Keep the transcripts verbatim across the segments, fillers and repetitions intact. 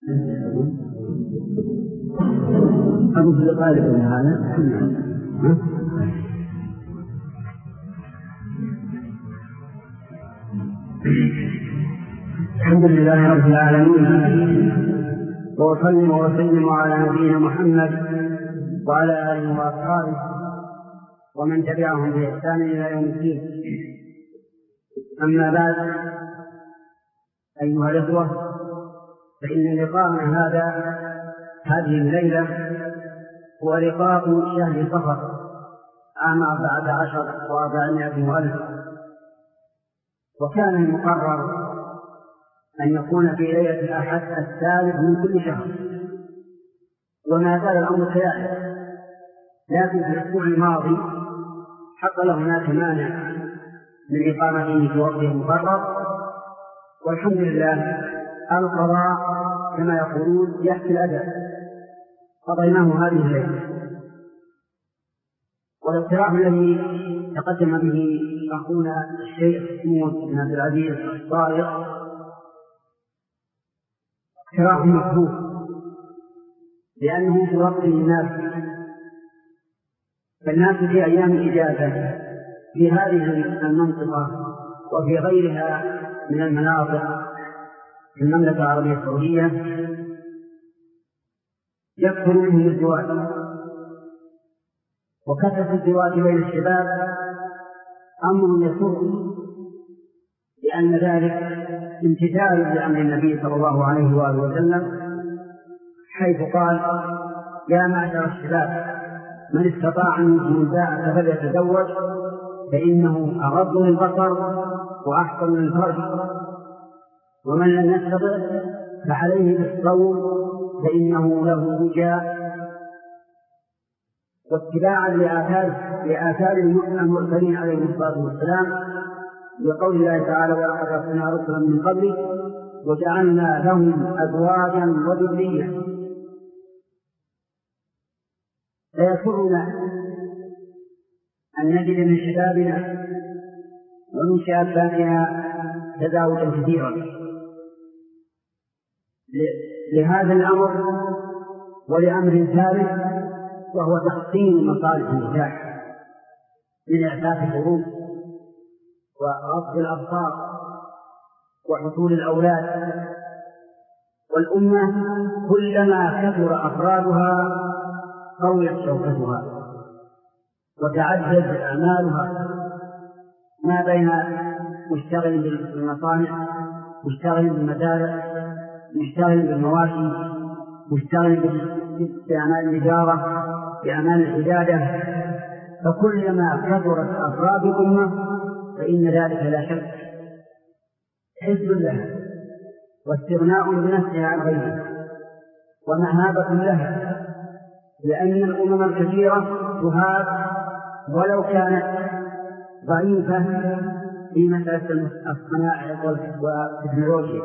أبو في الغالب من هذا الحمد لله رب العالمين، وأصلي وأسلم على نبينا محمد وعلى آله وأصحابه ومن تبعهم بإحسان إلى يوم الدين. أما بعد، أيها الأخوة، فإن لقاءنا هذا هذه الليلة هو لقاء شهر صفر عام أربعة عشر وأربعمائة وألف، وكان المقرر أن يكون في ليلة الأحد الثالث من كل شهر، وما زال الأمر كذلك، لكن في الأسبوع الماضي حصل هناك مانع من إقامته في وقته المقرر، والحمد لله القضاء كما يقولون يحكي الأدب، قضيناه هذه الليلة. والاقتراح الذي تقدم به أخونا الشيخ محمود بن عبد العزيز الصالح اقتراح مكتوب، لأنه في وقت الناس، فالناس في أيام الإجازة في هذه المنطقة وفي غيرها من المناطق في المملكة العربية السعودية يكثر منهم الزواج، وكثرة الزواج بين الشباب أمر يسر، لأن ذلك امتثال لأمر النبي صلى الله عليه وآله وسلم، حيث قال: يا معشر الشباب من استطاع منكم الباءة فليتزوج فإنه أغض للبصر وأحسن للفرج، ومن لم يستطع فعليه بالصوم فإنه له وجاء. واتباعا لآثار المرسلين عليهم الصلاة والسلام، لقول الله تعالى: ولقد أرسلنا رسلا من قبلك وجعلنا لهم أزواجا وذرية. فيسرنا أن نجد من شبابنا ومن شاباتنا تزاوجا كثيرا لهذا الأمر ولأمر ثالث، وهو تحسين مصالح النكاح من إعفاف الحروب وغض الأبصار وحصول الأولاد. والأمة كلما كثر أفرادها قويت شوكتها وتعدد أعمالها، ما بين مشتغل بالمصانع، مشتغل بالمزارع، مشتغل بالمواشي، مشتغل بأعمال التجارة، بأعمال العبادة. فكلما كثرت أفراد الأمة فإن ذلك لا شك حزب لها واستغناء بنفسها عن غيرها ومهابة لها، لأن الأمم الكثيرة تهاب ولو كانت ضعيفة في مسألة الصناعة والتكنولوجيا.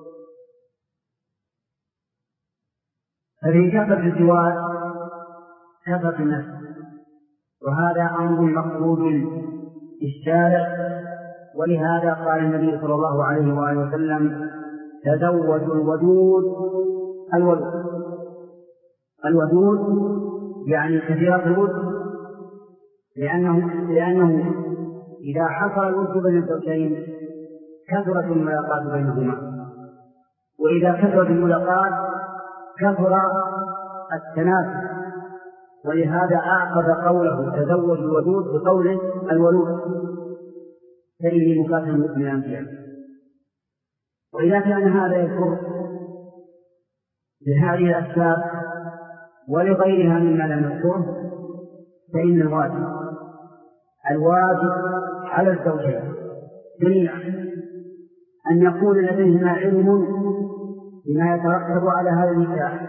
ففي كثرة الزواج كثرة النفس، وهذا أمر مقبول في الشارع، ولهذا قال النبي صلى الله عليه وآله وسلم: تزوجوا الودود الودود. الودود يعني كثيرة الود، لأنه, لأنه إذا حصل الود بين الزوجين كثرت الملاقات بينهما، وإذا كثرت الملاقات كثر التنافس، ولهذا أعقد قوله تزوج الودود بقوله الولود، فإني مكافئ من الأنبياء. وإذا كان هذا يكون لهذه الأسباب ولغيرها مما لم نذكره، فإن الواجب الواجب على الزوجين جميعا أن يكون لديهما علم بما يترتب على هذا النكاح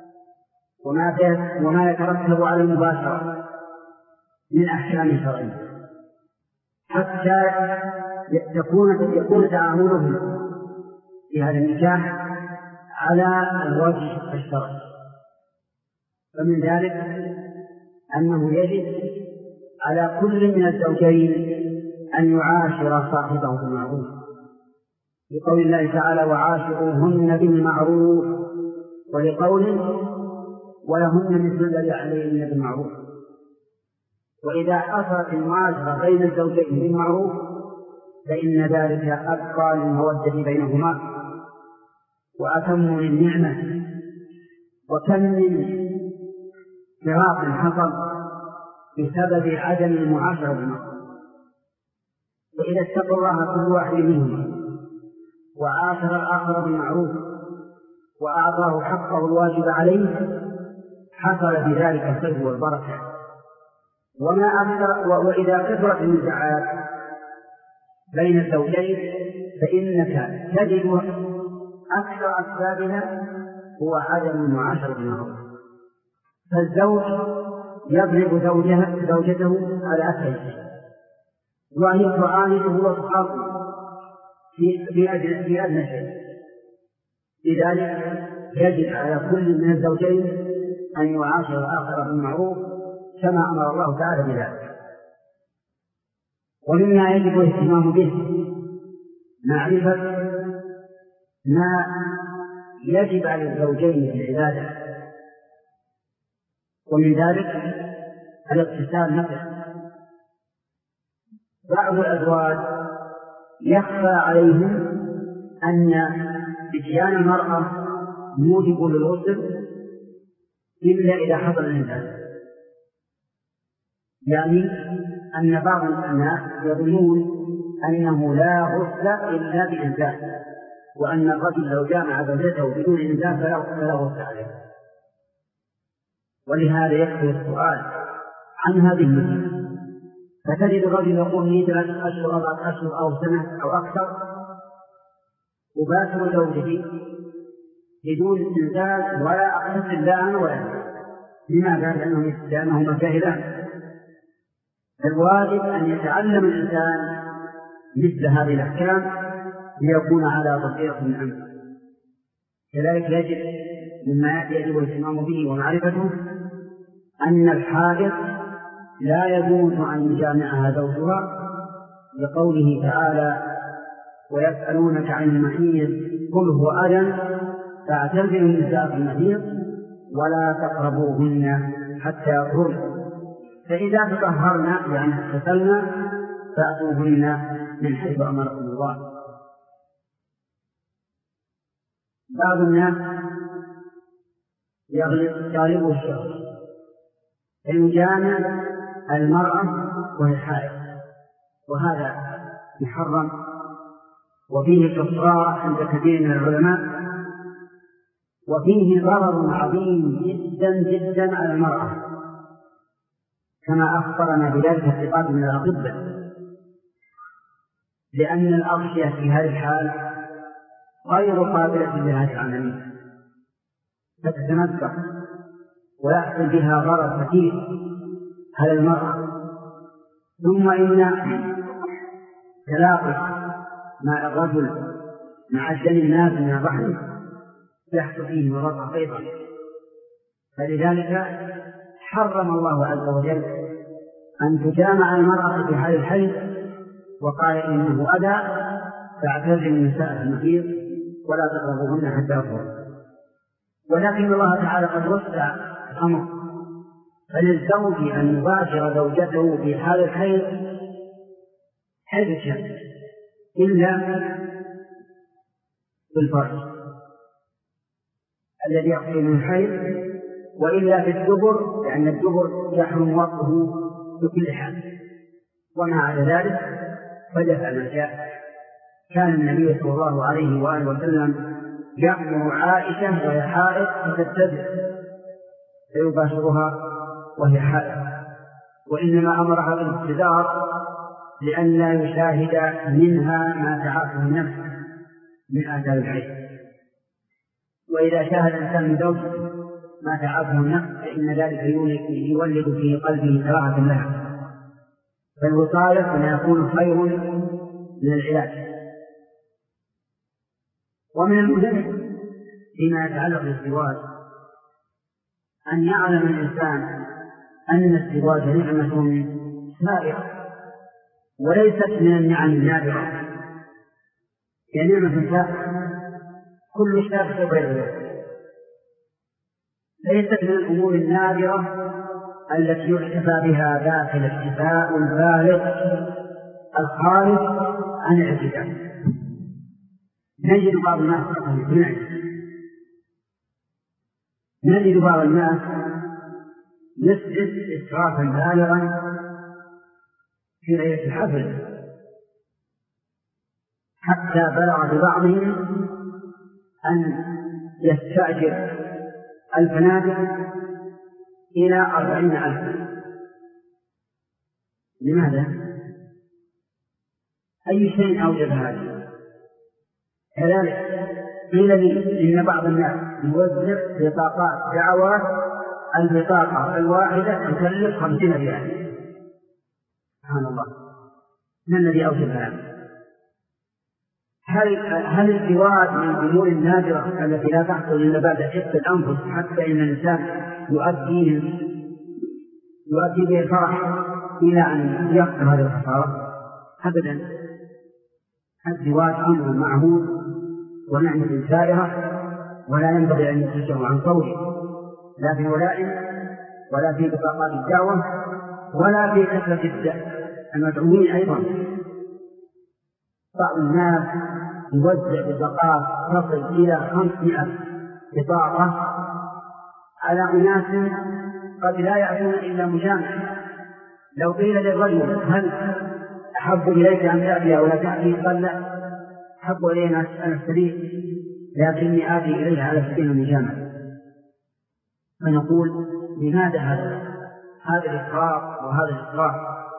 وما يترتب على المباشرة من أحكام شرعية، حتى يكون يكون تعاملهم في هذا النكاح على الوجه الشرعي. فمن ذلك أنه يجب على كل من الزوجين أن يعاشر صاحبه بالمعروف، بقول الله تعالى: وعاشروهن بالمعروف ولقوله ولهن مثل الذي عليهن بالمعروف. وإذا حصلت المعاشرة بين الزوجين بالمعروف فإن ذلك أبقى للمودة بينهما وأتم للنعمة. وكم من فراق حصل بسبب عدم المعاشرة بالمعروف، وإذا اتقوا الله كل واحد منهما وعاشر الآخر بالمعروف وأعطاه حقه الواجب عليه حصل بذلك الخير والبركة. وما أكثر وإذا كثرت النزاعات بين الزوجين فإنك تجد أكثر أسبابها هو عدم المعاشرة بالمعروف. فالزوج يضرب زوجته على أسهل شيء وهي تعانده وتحاول في أدنى شيء. لذلك يجب على كل من الزوجين أن يعاشر الآخر بالمعروف كما أمر الله تعالى بذلك. ومما يجب الاهتمام به معرفة ما يجب على الزوجين في العبادة، ومن ذلك الاغتسال نفسه. بعض الأزواج يخفى عليهم أن إتيان المرأة موجب للغسل إلا إذا حصل الإنزال، يعني أن بعض الناس يظنون أنه لا غسل إلا بإنزال، وأن الرجل لو جامع زوجته بدون إنزال فلا غسل عليه. ولهذا يكفي السؤال عن هذه المسألة، فتجد الرجل يقول لي ثلاثة أشهر أربعة أشهر أو سنة أو أكثر أباشر زوجتي بدون إنزال ولا أغتسل لا أنا ولا أنا. لماذا؟ لأنهما جاهلان. الواجب أن يتعلم الإنسان مثل هذه الأحكام ليكون على بصيرة من أمره. كذلك يجب مما يجب الاهتمام به ومعرفته أن الحائض لا يجوز أن يجامعها زوجها لقوله تعالى ويسألونك عن المحيض قل هو أذى فاعتزلوا النساء في المحيض ولا تقربوهن حتى يطهرن فإذا تطهرن يعني اغتسلن فأتوهن من حيث أمركم الله. بعض الناس يغلب الشهر فيجامع المرأة وهي حائض، وهذا محرم وفيه كفارة عند كثير من العلماء، وفيه ضرر عظيم جدا جدا على المرأة كما أخبرنا بذلك الثقات من الأطباء، لأن الأغشية في هذه الحال غير قابلة لهذه العملية فتتنكر ويحصل بها ضرر كثير على المرأة. ثم إن تلاقي مع الرجل مع الدم الناس من الرحم يحصل فيه مرض أيضا، فلذلك حرم الله عز وجل أن تجامع المرأة في حال الحيض وقال إنه أذى فاعتزلوا النساء في المحيض ولا تقربوهن حتى يطهرن. ولكن الله تعالى قد وسع الأمر، فللزوج أن يباشر زوجته في حال الحيض حيث شاء إلا بالفرج الذي يقصد من الحيض، وإلا في الدبر لأن الدبر يحرم وقته بكل حال. وما على ذلك فليفعل ما شاء. كان النبي صلى الله عليه وآله وسلم يأمر عائشة وهي حائض فتتبع فيباشرها وهي حائض، وإنما أمرها بالابتدار لأن لا يشاهد منها ما تعافه النفس من آثار الحيض. وإذا شاهد الإنسان من زوجته ما تعافه النفس فإن ذلك يولد في قلبه كراهة لها، فالوصاية كما يكون خير من العلاج. ومن المهم فيما يتعلق بالزواج أن يعلم الإنسان أن الزواج نعمة سائرة وليست من النعم النادرة، هي نعمة سائرة كل شاب غيره. ليست من الأمور النادرة التي يحتفى بها ذاك الاحتفاء البالغ الخارج عن الاعتدال. نجد بعض الناس نجد بعض الناس يسعد إسرافا بالغا في ليلة الحفل، حتى بلغ ببعضهم أن يستأجر الفنادق إلى أربعين ألفا. لماذا؟ أي شيء أوجب هذا؟ كذلك قيل لي إن بعض الناس يوزع بطاقات دعوات، البطاقة الواحدة تكلف خمسين ريال. سبحان الله، ما الذي أوجب هذا؟ هل هل الزواج من الأمور النادرة التي لا تحصل إلا بعد حفظ الأنفس، حتى إن الإنسان يؤدي يؤدي به الفرح إلى أن يخسر هذه الخسارة؟ أبدا. الزواج أمر معهود ونعمة سائرة، ولا ينبغي أن يتشغل عن صوره، لا في ولائم ولا في بطاقات الدعوة ولا في كثرة المدعوين. أيضا بعض الناس يوزع بطاقات تصل إلى خمسمائة بطاقة على أناس قد لا يأتون إلا مجامعة. لو قيل للرجل هل أحب إليك أن تأتي ولا تأتي؟ قال لا، أحب إلينا أن أستريح، لكني آتي إليها على سبيل المجامعة. فنقول لماذا هذا هذا الإسراف وهذا الإسراف؟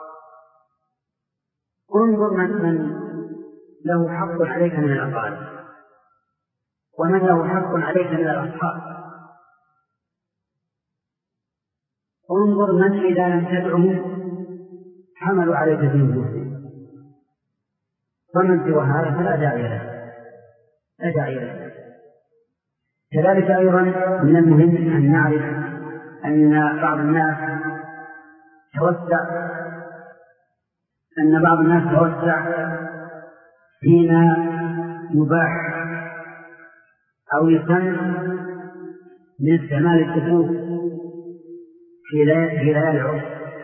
انظر من, من له حق عليك من الأقارب، ومن له حق عليك من الأصحاب. انظر من إذا لم تدعهم حملوا عليك ذنوبهم، ومن سوى هذا فلا داعي له، لا داعي له. كذلك أيضا من المهم أن نعرف أن بعض الناس توسع أن بعض الناس توسع فيما يباح أو يسن من استعمال الدخول في ليالي العرس.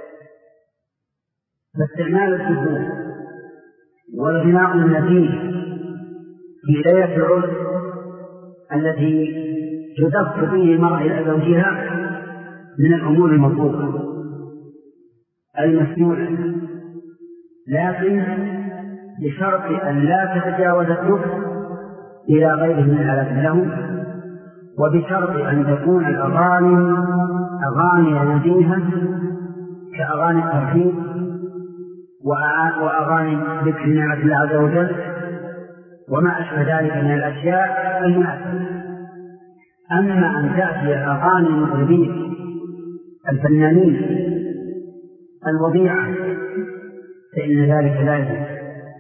فاستعمال الدخول والغناء النزيه في ليلة العرس التي تدف فيه المرأة إلى زوجها من الأمور المطلوبة المسموحة، لكن بشرط أن لا تتجاوز الدخل إلى غيره من الآلات له، وبشرط أن تكون الأغاني أغاني نزيهة كأغاني الترحيب وأغاني ذكر نعمة الله عز وجل وما أشبه ذلك من الأشياء المناسبة. أما أن تأتي أغاني المطربين الفنانين الوضيعة فإن ذلك لا يجوز.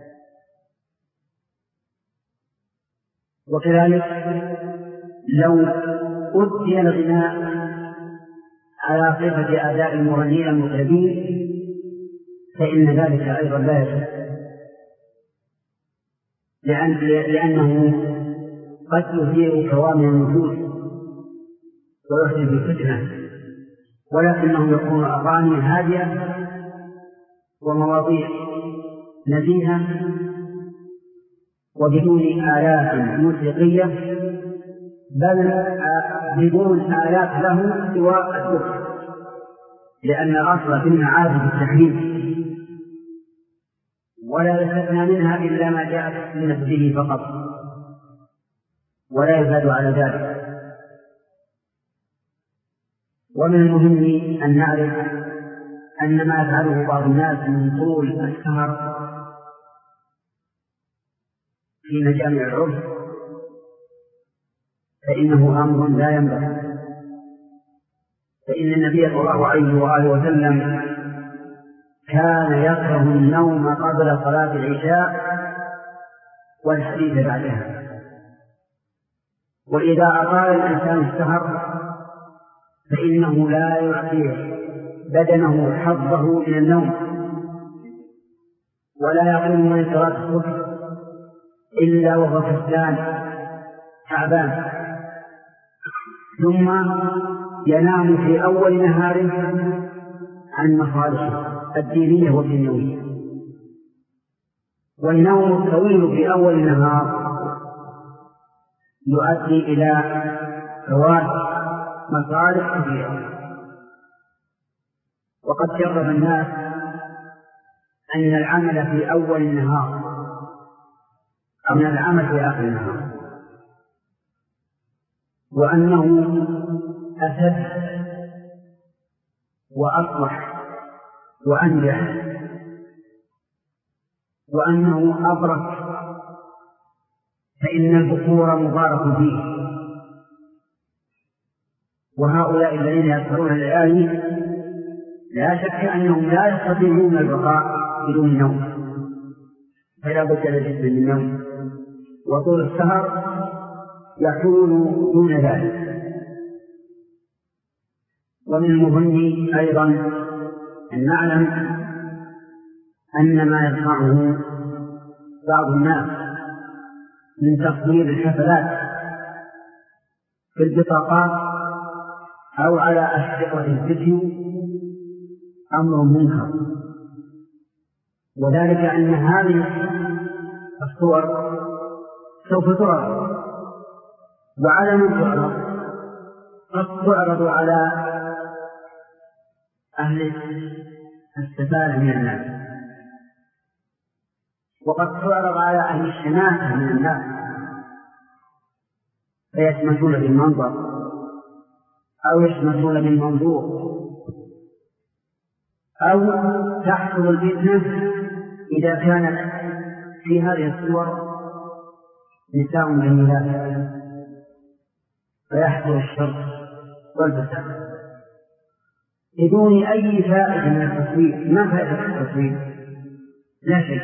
وكذلك لو أدي الغناء على صفة أداء المغنين المطربين فإن ذلك أيضا لا يجوز، لأن لأنه قد يثير كوامن النفوس ويحدث الفتنة، ولكنه يكون أغاني هادئة ومواضيع نزيهة وبدون آلات موسيقية، بل بدون آلات له سوى الدخل، لأن الأصل في المعازف التحريم، ولا يستثنى منها إلا ما جاءت من نفسه فقط، ولا يزاد على ذلك. ومن المهم أن نعرف أن ما يفعله بعض الناس من طول السهر في مجامع العرس فإنه أمر لا ينبغي، فإن النبي صلى الله عليه وآله وسلم كان يكره النوم قبل صلاة العشاء والحديث بعدها. وإذا أطال الإنسان السهر فإنه لا يعطيه بدنه حظه من النوم، ولا يقوم من صلاة الصبح إلا وهو كسلان تعبان. ثم ينام في أول نهاره عن مصالحه الدينية والدنيوية. والنوم الطويل في أول النهار يؤدي إلى فوات مصالح كثيرة. وقد جرب الناس أن العمل في أول النهار أو من العمل في آخر النهار، وأنه أسد وأصلح وأنجح، وأنه أبرك، فإن البكور مبارك فيه. وهؤلاء الذين يذكرون الآية لا شك أنهم لا يستطيعون البقاء بدون نوم، فلا بد للجسم من النوم، وطول السهر يحول دون ذلك. ومن المهم أيضا أن نعلم أن ما يصنعه بعض الناس من تصوير الحفلات في البطاقات أو على أشرطة الفيديو أمر منكر، وذلك أن هذه الصور سوف تعرض، وعلى من تعرض؟ قد تعرض على أهل السفالة من الناس، وقد تعرض على أهل الشماتة من الناس فيشمتون بالمنظر أو يشمتون بالمنظور، أو تحصل الفتنة إذا كانت في هذه الصور نساء جميلات فيحصل الشر والفساد بدون أي فائدة من التصوير. ما فائدة التصوير؟ لا شيء.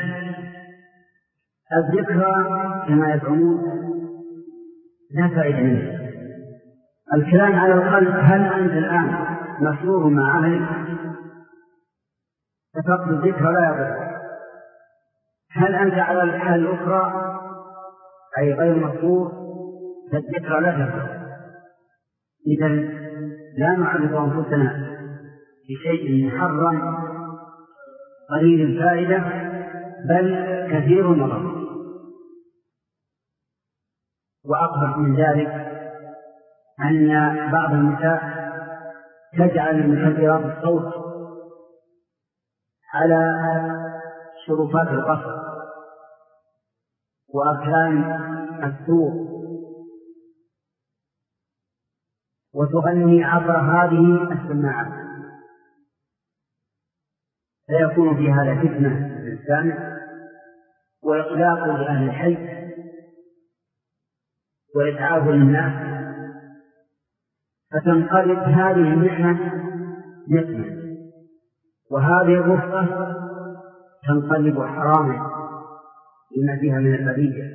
الذكرى كما يزعمون لا فائدة منه. الكلام على القلب، هل أنت الآن مسرور مع أهلك ففقد الذكرى لا يضر؟ هل أنت على الحال الأخرى أي غير مسرور فالذكرى لا تضر؟ إذن لا نعرض أنفسنا بشيء محرم قليل الفائدة بل كثير النظر. وأقبح من ذلك أن بعض النساء تجعل المكبرات الصوت على شرفات القصر وأركان السوق وتغني عبر هذه السماعات، فيكون في هذا فتنة للسامع وإقلاق لأهل الحي وإتعاب للناس، فتنقلب هذه النعمة نقمة، وهذه الرفقة تنقلب حراما لما فيها من الأذية.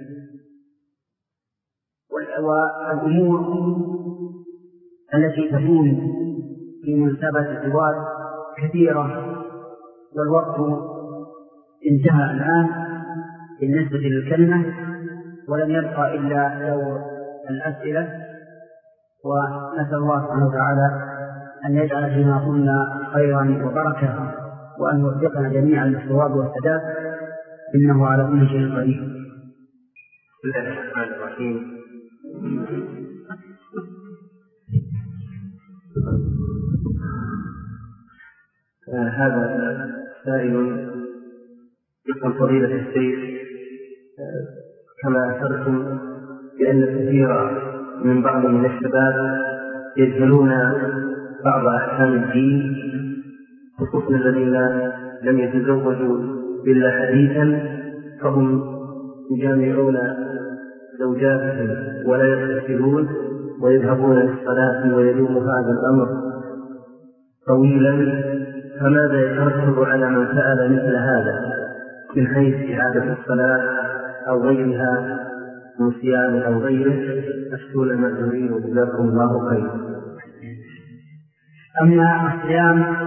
والأمور التي تكون في مناسبة الزواج كثيرة، والوقت انتهى الآن بالنسبة للكلمة، ولم يبقى إلا دور الأسئلة. ونسأل الله سبحانه وتعالى أن يجعل فيما قلنا خيرا وبركة، وأن يوفقنا جميعا للصواب والسداد، إنه على كل شيء قدير. بسم الله الرحمن الرحيم. آه هذا سائل يقول فضيلة الشيخ، آه كما أشرتم بأن كثيرا من بعض من الشباب يجهلون بعض أحكام الدين، خصوصا الذين لم يتزوجوا إلا حديثا، فهم يجامعون زوجاتهم ولا يغتسلون ويذهبون للصلاة، ويدوم هذا الأمر طويلا. فماذا يترتب على من فعل مثل هذا من حيث إعادة الصلاة أو غيرها من صيام أو غيره؟ أشكر المأجورين وجزاكم الله خيرا. أما الصيام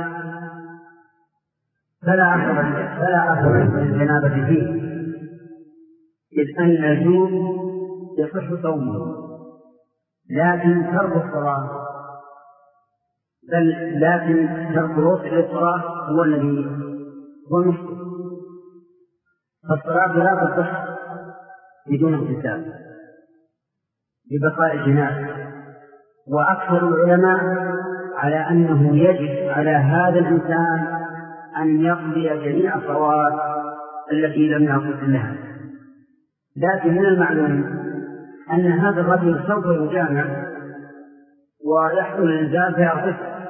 فلا أثر فلا أثر للجنابة فيه، إذ أن الجنوب يصح صومه لكن ترك الصلاة بل لكن ترك الوصف للصلاة هو الذي هو المشكل. فالصلاة لا تصح بدون اغتسال لبقاء الجنابة، وأكثر العلماء على أنه يجب على هذا الإنسان أن يقضي جميع الصلوات التي لم يغتسل لها. لكن من المعلوم أن هذا الرجل سوف يجامع ويحصل الإنزال فيغتسل،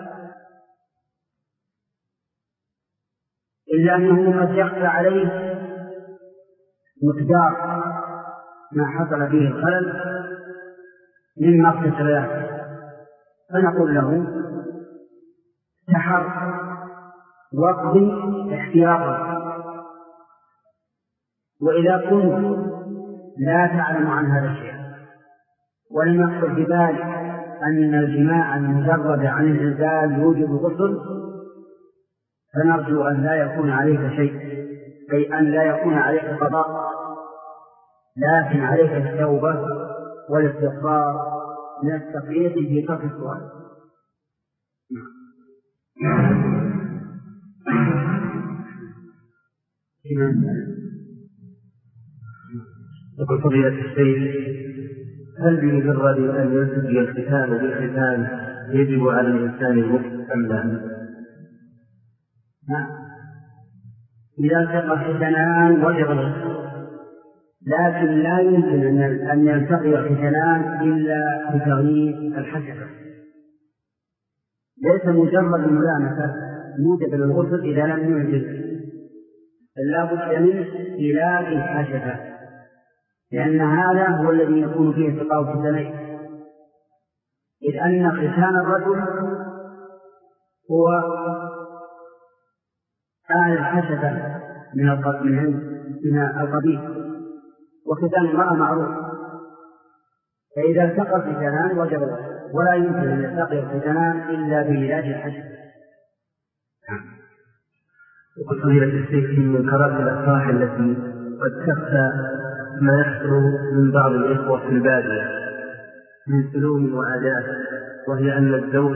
إلا أنه قد يخفى عليه مقدار ما حصل به الخلل مما اغتسل له، فنقول له تحر واقضي احتياطا. وإذا كنت لا تعلم عن هذا الشيء ولم يخطر ببالك أن الجماع المجرد عن الإنزال يوجب غسل، فنرجو أن لا يكون عليك شيء، أي أن لا يكون عليك قضاء، لكن عليك التوبة والاستغفار من التفريط في ترك الصلاة. يقول فضيلة الشيخ: هل بمجرد أن يلتقي الختان بالختان يجب على الإنسان المسلم أم لا؟ نعم، إذا التقى الختانان وجب الغسل، لكن لا يمكن أن يلتقي الختانان إلا بتغيير الحشفة. ليس مجرد الملامسة موجب للغسل إذا لم يوجد، لا بد من إيلاء الحشفة، لأن هذا هو الذي يكون فيه التقاء الختانين، إذ أن ختان الرجل هو آل الحشفة من القبيل، وختان المرأة معروف، فإذا التقى الختانان وجب الغسل، ولا يمكن أن يلتقي الختانان إلا بعلاج الحشفة. وقد فضيلة الشيخ من منكرات الأفراح التي قد تخفى ما يحصل من بعض الإخوة في البادية من سلوم وعادات، وهي أن الزوج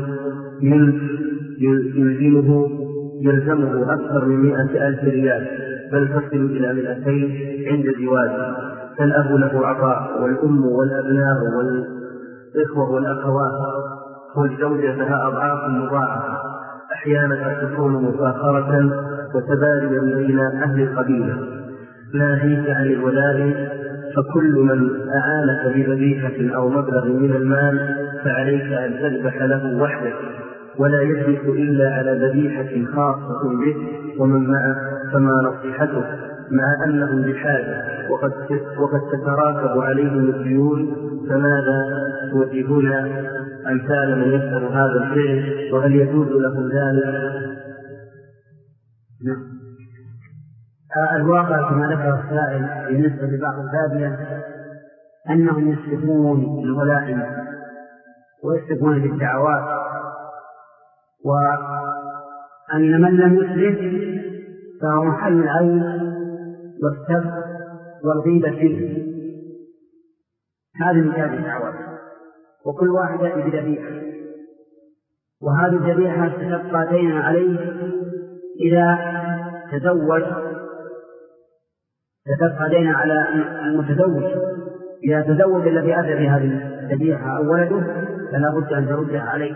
يلزمه يلزمه أكثر من مئة ألف ريال، بل تصل إلى مئتين عند زواجه، فالأب له عطاء والأم والأبناء والإخوة والأخوات، والزوجة لها أضعاف مضاعفة، أحيانا تكون مفاخرة وتبادل بين أهل القبيلة، ناهيك عن الولاء، فكل من أعانك بذبيحة أو مبلغ من المال فعليك أن تذبح له وحدك، ولا يجلس إلا على ذبيحة خاصة به ومن معه، فما نصيحته مع أنهم بحاجة وقد وقد تتراكب عليهم الديون، فماذا توجهون أمثال من يفعل هذا الشيء، وهل يجوز له ذلك؟ الواقع كما ذكر السائل بالنسبة لبعض البادية أنهم يسلكون الولائم ويسلكون بالدعوات، وأن من لم يسلك فهو محل العين والسب والغيبة فيه. هذه مثال الدعوات، وكل واحد يأتي بذبيحة، وهذه الذبيحة ستبقى دينا عليه إذا تزوج، ستبقى دينا على المتزوج إذا تزوج الذي أتى بهذه الذبيحة أو ولده، فلا بد أن تردها عليه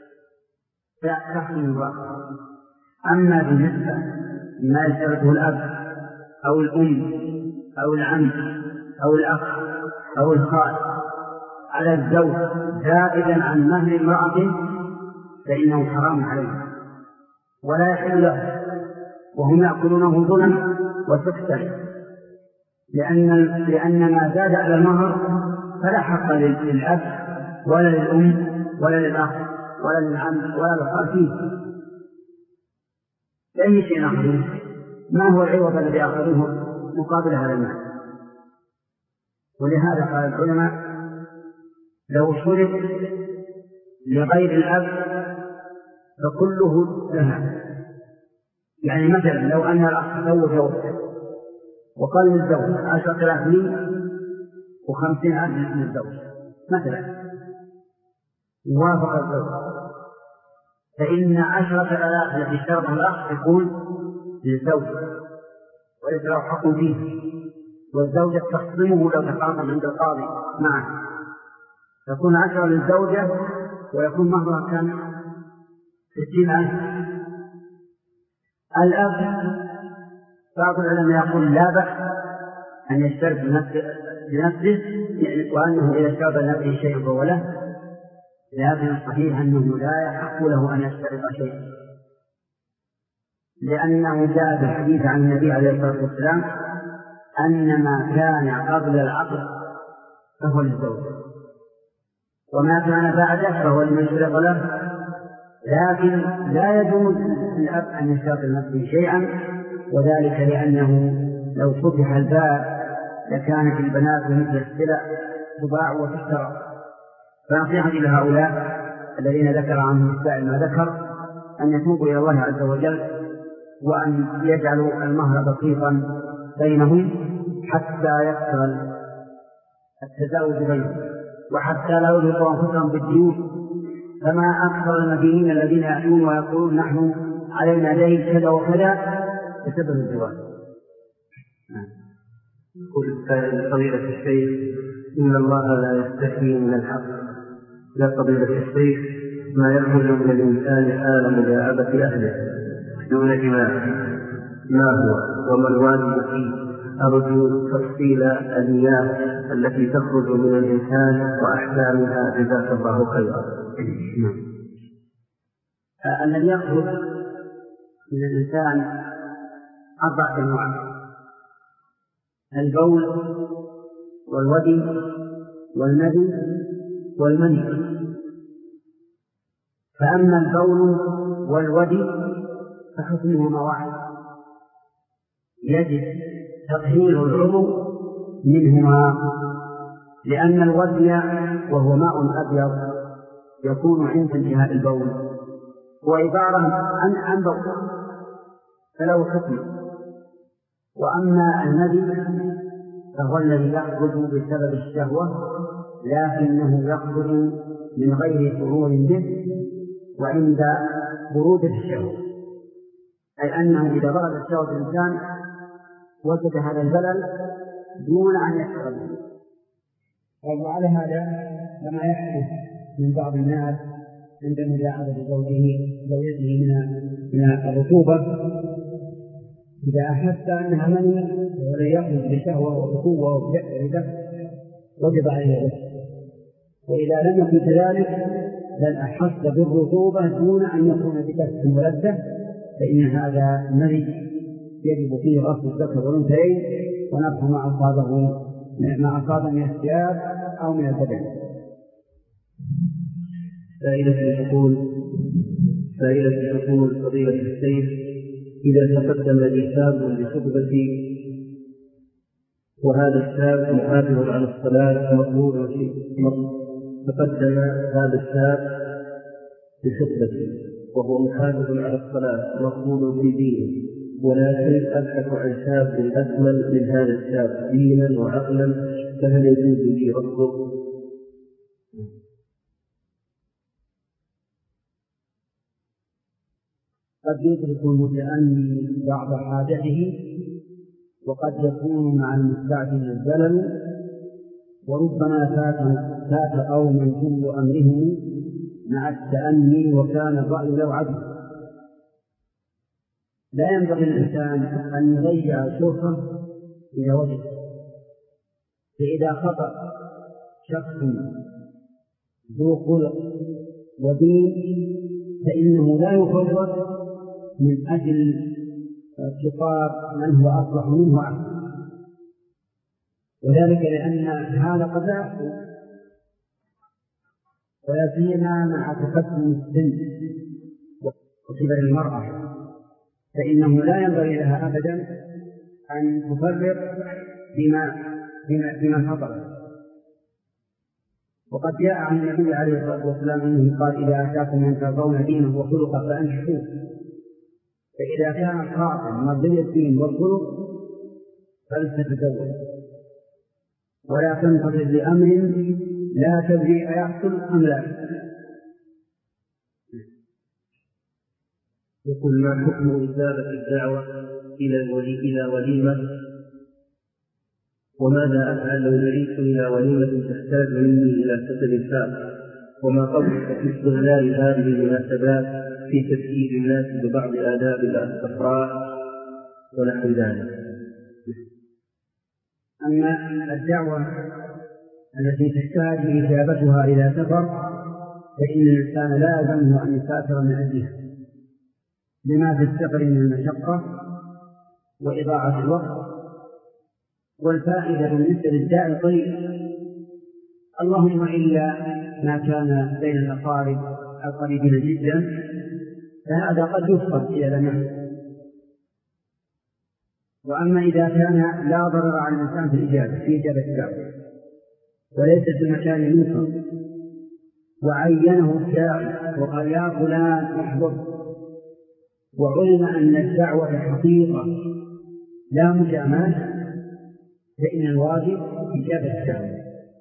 تحمل الواقع. أما بالنسبة ما يشتركه الأب أو الأم أو العم أو الأخ أو الخال على الزوج زائدا عن مهر امرأته فإنه حرام عليه ولا يحل له، وهم يأكلونه ظلما وسكتا، لأن لأن ما زاد على المهر فلا حق للأب ولا للأم ولا للأخ ولا للعم ولا للخال فيه لأي شيء آخر. ما هو العوض الذي أخذوه مقابل هذا المال؟ ولهذا قال العلماء لو شرك لغير الأب فكله لها. يعني مثلا لو أن الأخ زوج زوجته وقال للزوج عشرة آلاف لي وخمسين ألف للزوج مثلا، وافق الزوج، فإن عشرة آلاف التي اشترطها الأخ تكون للزوج وليس له حق فيه، والزوجة تخصمه لو تقاضى عند القاضي معه، تكون عشرة للزوجة ويكون مهرها كان ستين ألف. الأب بعض العلماء يقول لا بأس أن يشترط لنفسه وأنه إذا اشترط لنفسه شيء فهو له، لكن الصحيح أنه لا يحق له أن يشترط شيء، لأنه جاء في الحديث عن النبي عليه الصلاة والسلام أن ما كان قبل العقد فهو للزوج وما كان بعده فهو لمن اشترط له، لكن لا يجوز للأب أن يشترط لنفسه شيئا، وذلك لأنه لو فتح الباب لكانت البنات مثل السلع تباع وتشترى. فنصيحتي لهؤلاء الذين ذكر عنهم السائل ما ذكر أن يتوبوا إلى الله عز وجل وأن يجعلوا المهر بسيطا بينهم حتى يحصل التزاوج بينهم، وحتى لا يرهقوا أنفسهم بالديون. فما أكثر المدينين الذين يأتون ويقولون نحن علينا دين كذا وكذا بسبب الزواج. يقول فضيلة الشيخ إن الله لا يستحيي من الحق. يا فضيلة الشيخ، ما يخرج من الإنسان حال مداعبة أهله دون جماع ما هو وما الواجب فيه؟ أرجو تفصيل المياه التي تخرج من الإنسان وأحكامها جزاك الله خيرا. الذي يخرج من الإنسان أربعة أنواع: البول والودي والمدي والمني. فأما البول والودي فحكمهما واحد، يجب تطهير العضو منهما، لأن الودي وهو ماء أبيض يكون عند انتهاء البول وعبارة عن عن بول فله حكم. وأما المدي فهو الذي يخرج بسبب الشهوة لكنه يخرج من غير شعور به وعند برودة الشهوة، أي أنه إذا بردت الشهوة الإنسان وجد هذا البلل دون أن يشعر به. وعلى هذا لما يحدث من بعض الناس عند مداعبة زوجه زوجته من الرطوبة، إذا أحس أنها مني ولا يخرج بشهوة وبقوة وبدفع وجب عليه الغسل، وإذا لم يكن كذلك بل أحس بالرطوبة دون أن يكون بدفع ملذة فإن هذا النهي يجب فيه غسل الذكر والأنثيين ونفخ ما أصابه ما أصاب من الثياب أو من البدن. سائلة تقول سائلة تقول فضيلة الشيخ، إذا تقدم لي شاب بخطبتي وهذا الشاب محافظ على الصلاة مقبول في تقدم هذا الشاب بخطبتي وهو محافظ على الصلاة مقبول في دينه، ولكن أبحث عن شاب أكمل من هذا الشاب دينا وعقلا، فهل يجوز لي رفضه؟ قد يدرك المتأني بعض حاجته وقد يكون مع المستعجل الزلل، وربما فات فات قوما كل أمرهم مع التأني وكان الرأي له عدل. لا ينبغي الإنسان أن يضيع شوفه إذا وجد، فإذا خطأ شخص ذو خلق ودين فإنه لا يفرط من أجل خطاب من هو أصلح منه أحسن، وذلك لأن هذا قد لا يحصل، ولا سيما مع تقدم السن وكبر المرأة، فإنه لا ينبغي لها أبدا أن تفرط بما بما بما حصل. وقد جاء عن النبي عليه الصلاة والسلام أنه قال: إذا أتاكم من ترضون دينه وخلقه فأنكحوه. فإذا كان الخاطب مرضي الدين والخلق فلتتزوج، ولا تنتظر لأمر لا تدري أيحصل أم لا. يقول: ما حكم إجابة الدعوة إلى الولي إلى وليمة؟ وماذا أفعل لو دعيت إلى وليمة تحتاج مني إلى كسب الفاء؟ وما قولك في استغلال هذه المناسبات في تذكير الناس ببعض آداب الأفراح ونحو ذلك؟ أما الدعوة التي تحتاج إجابتها إلى سفر فإن الإنسان لا يلزمه أن يسافر من أجلها، لما في السفر من المشقة وإضاعة الوقت، والفائدة بالنسبة للداعي طيب، اللهم إلا ما كان بين الأقارب القريبين جدا فهذا قد يفضل إلى لمحه. وأما إذا كان لا ضرر على الإنسان في الإجابة في إجابة الدعوة وليس في مكان يوصل وعينه الداعي وقال: يا فلان احضر، وعلم أن الدعوة حقيقة لا مجاملة، فإن الواجب إجابة الدعوة،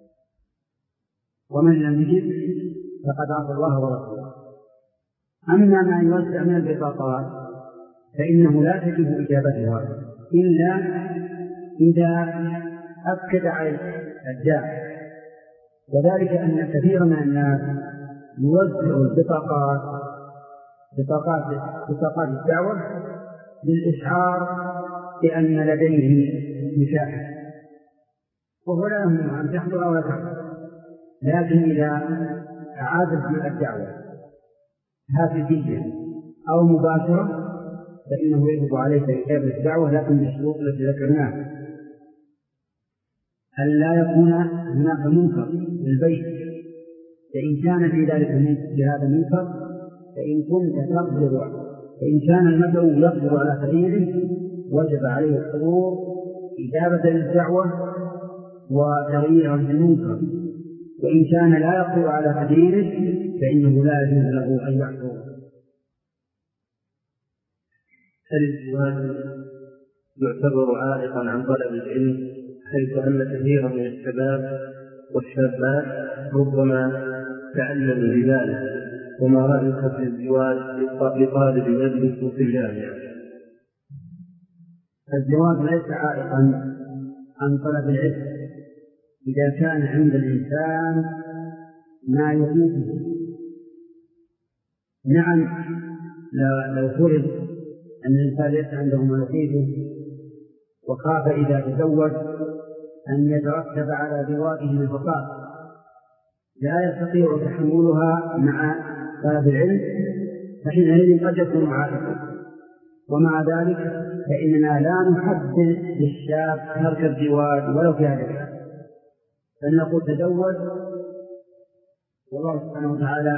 ومن لم يجب فقد عصى الله ورسوله. أما ما يوزع من البطاقات فإنه لا تجب إجابتها إلا إذا أكد على الداعي، وذلك أن كثير من الناس يوزع البطاقات بطاقات بطاقات الدعوة للإشعار بأن لديه مشاحة، وهو لا يهم أن تحضر أو لا تحضر، لكن إذا أعادت الدعوة هاتفيا أو مباشرة فإنه يجب عليك إجابة الدعوة، لكن بالشروط التي ذكرناها: أن لا يكون هناك منكر في البيت، فإن كان في ذلك بهذا المنكر فإن كنت تقدر فإن كان المدعو يقدر على تغييره وجب عليه الحضور إجابة للدعوة وتغييرا في المنكر، وإن كان لا يقدر على تغييره فإنه لا يجوز له أن يحضر. هل الزواج يعتبر عائقا عن طلب العلم، حيث أن كثيرا من الشباب والشابات ربما تعلموا بذلك؟ وما رأيك في الزواج لطالب يدرس في الجامعة؟ الزواج ليس عائقا عن طلب العلم إذا كان عند الإنسان ما يفيده. نعم، لو فرض أن الإنسان ليس عنده ما يفيده وخاف إذا تزوج أن يترتب على زواجه الفساد لا يستطيع تحملها مع طلب العلم، فحينئذ قد يكون عائقا. ومع ذلك فإننا لا نحدد للشاب ترك الزواج ولو في هذا الحال، فلنقول تزوج والله سبحانه وتعالى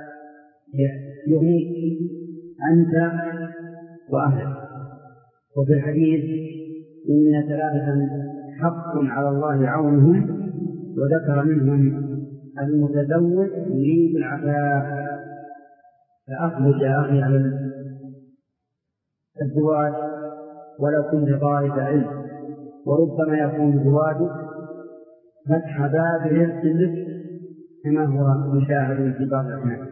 يغنيك أنت وأهلك. وفي الحديث: إن ثلاثة حق على الله عونهم، وذكر منهم المتزوج يريد العفاف، فأخرج يا أخي عن الزواج ولو كنت طالب علم، وربما يكون زواجك فتح باب رزق لك كما هو مشاهد في بعض الناس.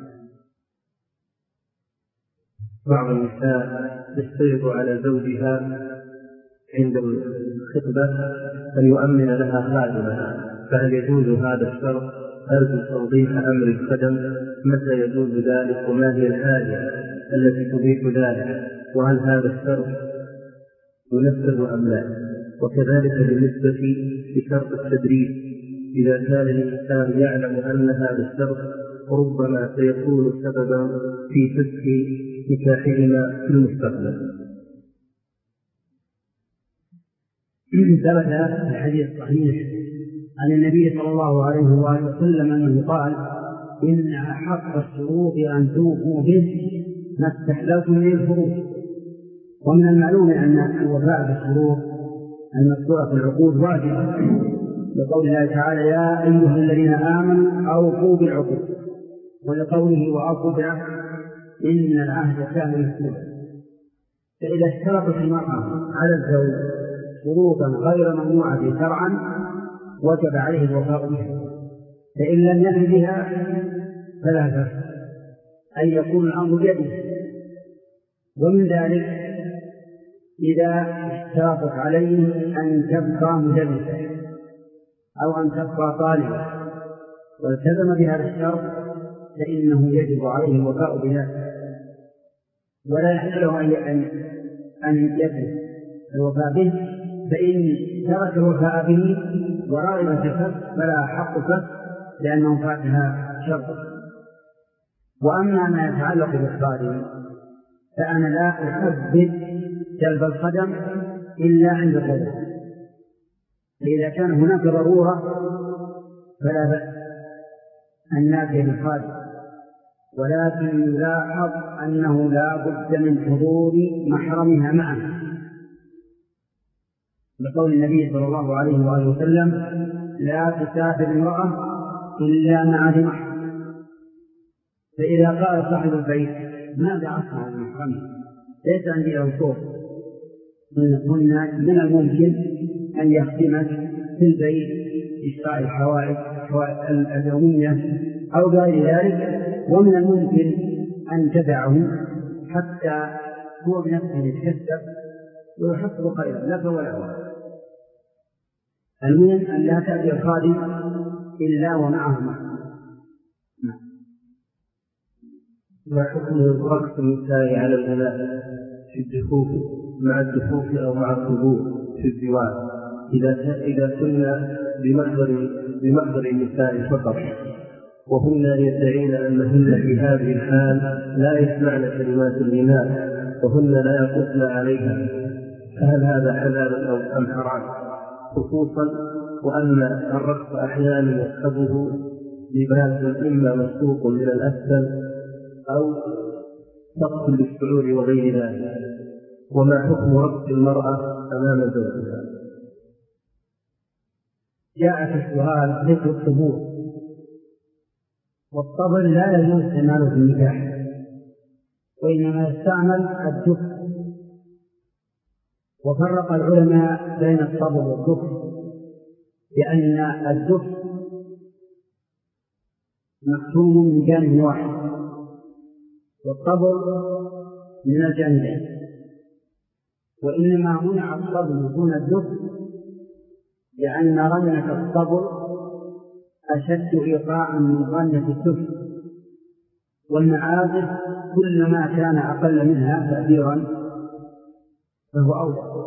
بعض النساء تشترط على زوجها عند الخطبة أن يؤمن لها خادمة، فهل يجوز هذا الشرط؟ أرجو توضيح أمر الخدم، متى يجوز ذلك وما هي الحاجة التي تبيح ذلك، وهل هذا الشرط ينفذ أم لا؟ وكذلك بالنسبة لشرط التدريس، إذا كان الإنسان يعلم أن هذا الشرط ربما سيكون سببا في فسخ نكاحهما في المستقبل. ثبت في الحديث الصحيح عن النبي صلى الله عليه وآله وسلم أنه قال: إن أحق الشروط أن توفوا به ما استحللتم من الفروض. ومن المعلوم أن الوفاء بالشروط المذكورة في العقود واجب، لقول الله تعالى: يا أيها الذين آمنوا أوفوا بالعقود، ولقوله: وأوفوا بالعهد إن العهد كان مسؤولا. فإذا اشترطت المرأة على الزوج شروطا غير ممنوعة شرعا وجب عليه الوفاء بها، فإن لم يفي بها فلا بأس، أي يكون الأمر بيده. ومن ذلك إذا اشترطت عليه أن تبقى مدرسا أو أن تبقى طالبا والتزم بهذا الشرط فإنه يجب عليه الوفاء بذلك، ولا يحل له أن أن يترك الوفاء به، فإن ترك الوفاء به ورغب في الفسخ فلا حق فسخ لأنه فاتها شرط. وأما ما يتعلق بالخادم فأنا لا أحبذ جلب الخدم إلا عند الضرورة، فإذا كان هناك ضرورة فلا بأس أن نأتي بالخادم، ولكن يلاحظ أنه لا بد من حضور محرمها معه، لقول النبي صلى الله عليه وآله وسلم: لا تسافر امرأة إلا مع ذي محرم. فإذا قال صاحب البيت: ماذا أصنع بمحرمي؟ ليس عندي له صوت، من الممكن أن يخدمك في البيت إشراء الحوائج اليومية أو غير ذلك، ومن الممكن أن تدعه حتى هو بنفسه يتكسب ويحصل خيرا لك وله. المهم أن لا تأتي الخادم إلا ومعه محرم. ما حكم رقص النساء على البنات في الدفوف مع الدفوف أو مع الطبوع في الزواج إذا إذا كنا بمحضر بمحضر النساء فقط، وهن يدعين أنهن في هذه الحال لا يسمعن كلمات الغناء وهن لا يقصن عليها، فهل هذا حلال أو أم حرام؟ خصوصا وأن الرقص أحيانا يصحبه لباس إما مسروق من الأسفل أو سقط للشعور وغير ذلك. وما حكم رقص المرأة أمام زوجها؟ جاء في السؤال ذكر الطبول، والطبل لا يجوز استعماله في النكاح، وإنما يستعمل الدف. وفرق العلماء بين الطبل والدف لأن الدف مختوم من جانب واحد والطبل من الجانبين، وإنما منع الطبل دون الدف لأن رنة الطبل أشد إيقاعا من رنة الدف، والمعازف كلما كان أقل منها تأثيرا فهو أولى.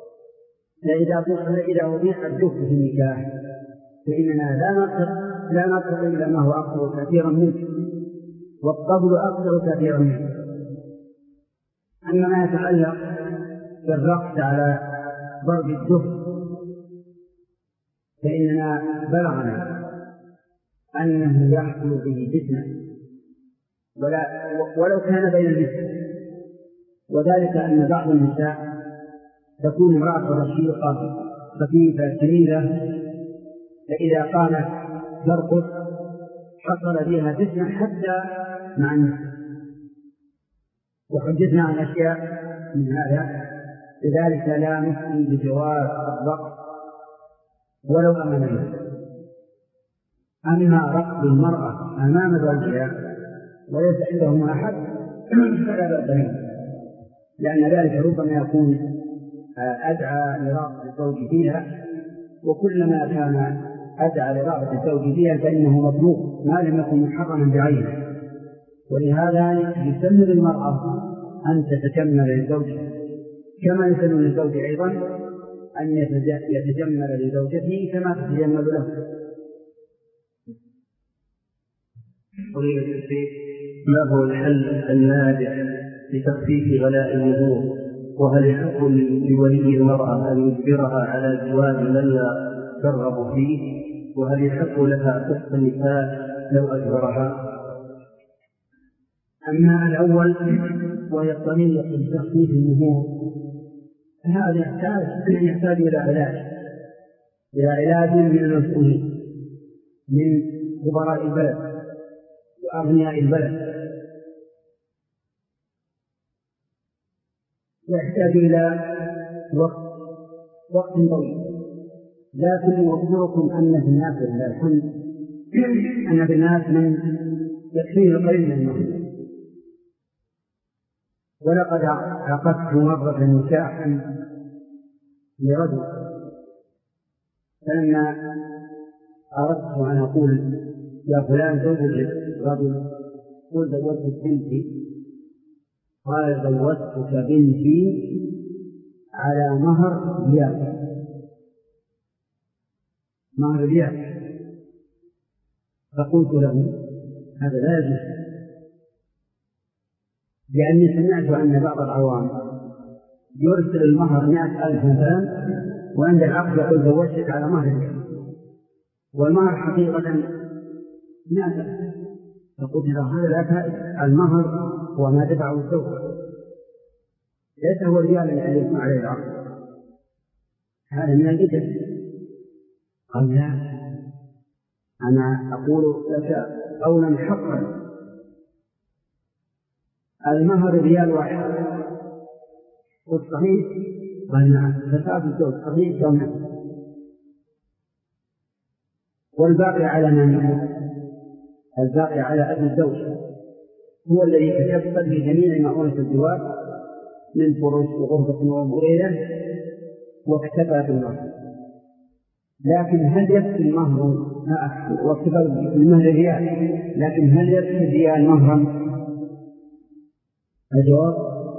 فإذا وضيع الدف في النكاح فإننا لا نطلق لا نطلق إلا ما هو أكثر تأثيرا منه، والطبل أكثر تأثيرا منه. أما ما يتعلق بالرقص على ضرب الدف فإننا بلغنا أنه يحصل به فتنة ولو كان بين النساء، وذلك أن بعض النساء تكون امرأة رشيقة خفيفة جميلة، فإذا قامت ترقص حصل بها فتنة حتى مع النساء، وحدثنا عن أشياء من هذا، لذلك لا نفتي بجواز الرقص ولو أمام النساء. أما رقص المرأة أمام زوجها وليس عندهم أحد فلا بأس به، لأن ذلك ربما يكون أدعى لرغبة الزوج فيها، وكلما كان أدعى لرغبة الزوج فيها فإنه مطلوب ما لم يكن محرما بعينه. ولهذا يسن للمرأة أن تتجمل للزوج كما يسن للزوج أيضا أن يتجمل لزوجته كما تتجمل له. ما هو الحل الناجح لتخفيف غلاء النذور؟ وهل يحق لولي المرأة أن يجبرها على زواج من لا ترغب فيه؟ وهل يحق لها فسخ النكاح لو أجبرها؟ أما الأول وهي طريقة تخفيف النذور هذا يحتاج يحتاج إلى علاج إلى علاج من المسؤولين من خبراء البلد وأغنياء البلد، يحتاج إلى وقت وقت طويل. لكن أخبركم أن في الناس لله الحمد أن في الناس من يكفيه القليل من المهم، ولقد عقدت مرة نكاحا لرجل، فلما أردت أن أقول يا فلان زوج رجل قل زوجتك بنتي، قال زوجتك بنتي على مهر ريال، مهر ريال. فقلت له هذا لا يجوز، لأني سمعت أن بعض العوام يرسل المهر مئة ألف مثلا، وعند العقد يقول زوجتك على مهر ريال، والمهر حقيقة مئة ألف. فقلت له هذا لا فائدة، المهر هو ما دفعه الزوج، ليس هو الريال الذي يكون عليه العقد، هذا من الإثم. قال لا، أنا أقول لك قولا حقا، المهر ريال واحد. قلت صحيح؟ قال نعم. فسألت الزوج صحيح؟ قال نعم. والباقي على من؟ الباقي على أبي الزوج، هو الذي يتكفل بجميع مؤونة الزواج من فرش وغرفة وغيره، واكتفى بالمهر. لكن هل يكفي المهر واكتفى بالمهر ريال، لكن هل يكفي ريال مهرا؟ الجواب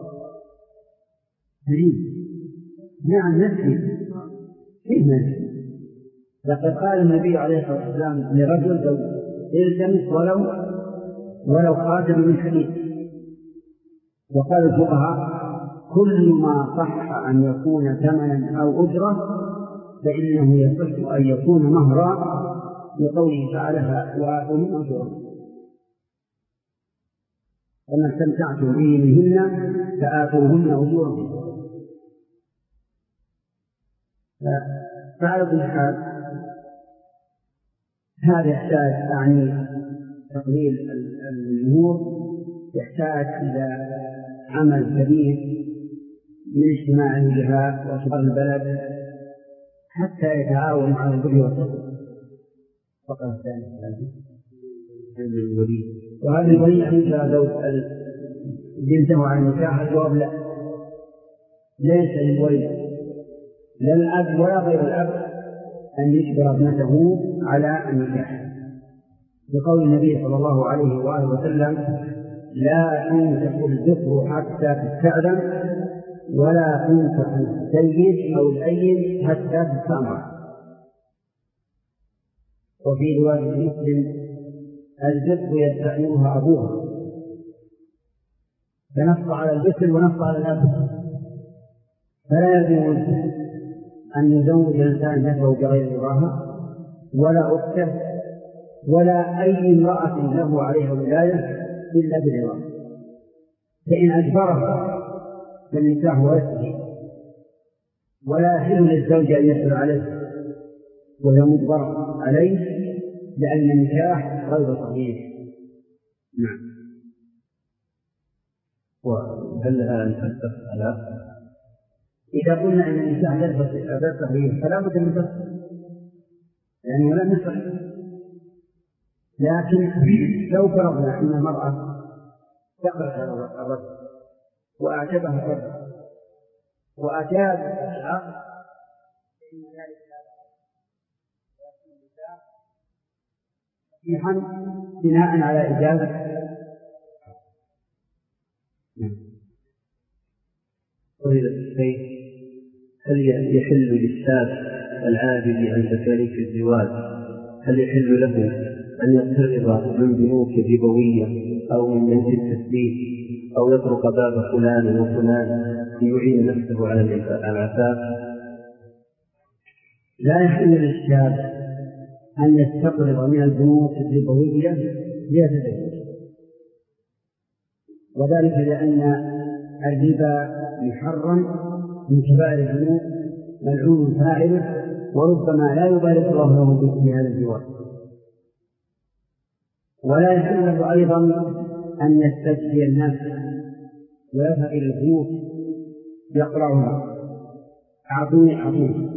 غريب. نعم يكفي. كيف يكفي؟ لقد قال النبي عليه الصلاة والسلام لرجل التمس ولو ولو خاتم من حديد. وقال الفقهاء كل ما صح أن يكون ثمنا أو أجرة فإنه يصح أن يكون مهرا، لقوله تعالى وآتوا من أجورهم، وما استمتعتم به منهن فآتوهن أجورهم. فعلى كل حال هذا يحتاج يعني تقليل الأمور، يحتاج إلى عمل كبير من اجتماع بها وكبار البلد حتى يتعاون على البر والتقوى. فقط الثاني وهذا الولي أنت زوج بنته على النكاح؟ الجواب لا، ليس للولي لا الأب ولا غير الأب أن يجبر ابنته على النكاح، بقول النبي صلى الله عليه وآله وسلم لا تنكح الذكر حتى تستأذن، ولا تنكح السيد أو الأيم حتى تستأمر. وفي رواية مسلم الذكر يستأمرها أبوها، فنص على الذكر ونص على الأب. فلا يجوز أن يزوج الإنسان نفسه بغير رضاها ولا أخته ولا أي امرأة له عليها ولاية إلا برضاها، فإن أجبرها فالنكاح ويسري، ولا يحل للزوج أن يسر عليه وهو مجبر عليه، لأن النكاح غير صحيح. نعم. وهل لها أن تفتح على إذا قلنا أن النكاح غير صحيح فلا بد من تفتح، يعني ولا نصح. لكن لو فرضنا أن المرأة فقرت على الرجل وأعجبها الرجل وأجاب العقد، فإن ذلك صحيحا بناء على إجابة. قيل الشيخ هل يحل للشاب العاجز عن تكاليف الزواج، هل يحل له أن يقترض من بنوك ربوية أو من بنك التسليم أو يطرق باب فلان وفلان ليعين نفسه على العفاف؟ لا يحل للشاب أن يستقرض من البنوك الربوية ليتزوج، وذلك لأن الربا محرم من كبائر الذنوب ملعون فاعله، وربما لا يبارك الله له في هذا الزواج. ولا يحل له أيضا أن يستجزي الناس ويذهب إلى البيوت يقرأها أعطوني أعطوني،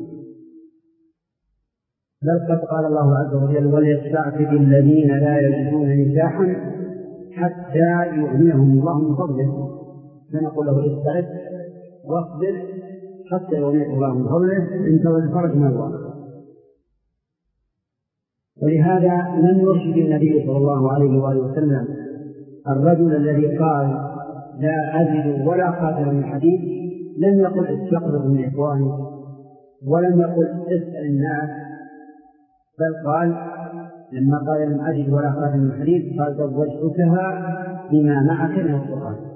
بل قد قال الله عز وجل وليستعفف الذين لا يجدون نكاحا حتى يغنيهم الله من فضله، فنقول له استعد واصبر حتى يغنيك الله من فضله انتظر الفرج من الله. ولهذا لم يرشد النبي صلى الله عليه وآله وسلم الرجل الذي قال لا أجد ولا قادر من حديث، لم يقل استقرض من إخواني ولم يقل اسأل الناس، بل قال لما قال لم أجد ولا قادر من حديث قال زوجتكها بما معك من القرآن.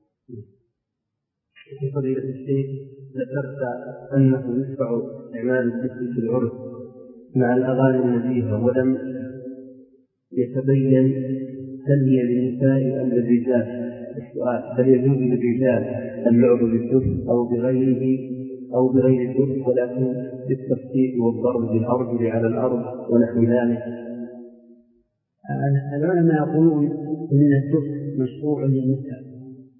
في فضيلة الشيخ ذكرت أنه يشرع إعمال الذكر في العرف مع الأغاني النزيهة، ولم يتبين هل هي للنساء أم للرجال. السؤال: هل يجوز للرجال اللعب بالدف أو بغيره أو بغير الدف ولكن بالتصفيق والضرب بالأرجل على الأرض ونحو ذلك؟ العلماء يقولون إن الدف مشروع للنساء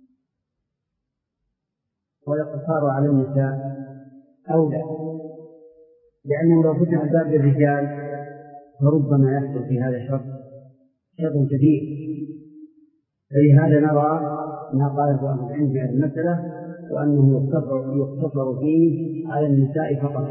ويقتصر على النساء أولى، لأنه لو فتح الباب للرجال فربما يحصل في هذا شر شر كبير. فلهذا نرى ما قاله أهل العلم في هذه المسألة، وأنه يقتصر, يقتصر فيه على النساء فقط.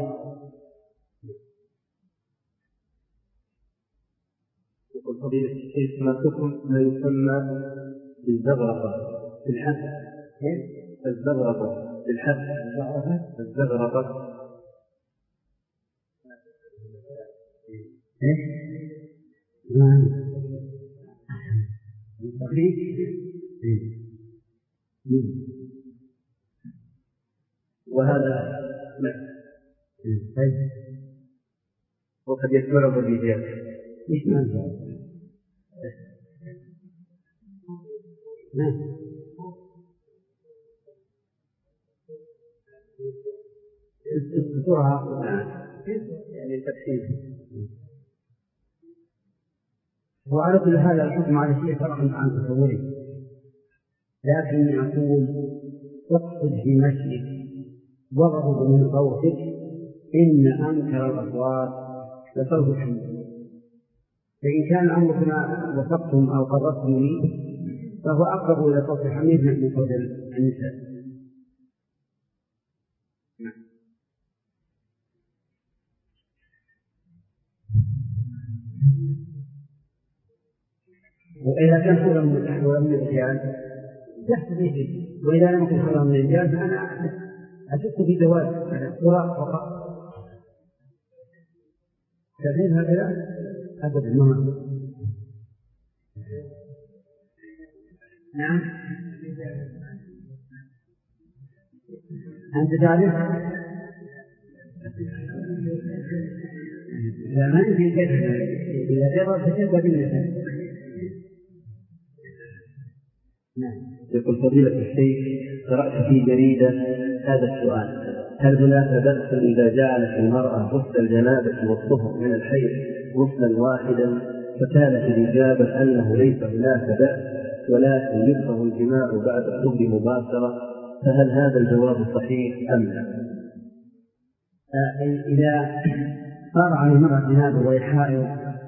يقول فضيلة الشيخ: ما حكم ما يسمى بالزغرقة في الحد؟ الزغرقة في الحد. الزغرقة إيش؟ نعم. التقريب. وهذا لا. طيب. وقد يسمعه الرجال. إيش معنى؟ نعم. الصورة يعني تفسير. وعلى كل هذا الحكم على شيء فرق عن تصوره، لكن أقول اقصد في مشيك واغضب من صوتك، إن أنكر الأصوات لصوت الحمد. فإن كان الأمر كما وصفتم أو قررتم لي فهو أقرب إلى صوت الحميد من صوت النساء. وإذا كان حولا من الأحوال من الرجال تحت به، وإذا لم يكن حولا من الرجال فأنا أشك في جواز القراء فقط. تفهم هكذا؟ أبدا ما نعم. أنت تعرف؟ لا ما يمكن كذا، إذا ترى فتبقى بالنسبة. يقول فضيلة الشيخ: قرأت في جريدة هذا السؤال: هل هناك بأس إذا جعلت المرأة غسل الجنابة والطهر من الحيض غسلا واحدا، فكانت الإجابة أنه ليس هناك بأس ولكن يكره الجماع بعد الطهر مباشرة، فهل هذا الجواب صحيح أم لا؟ إذا صار على المرأة جنابة وهي حائض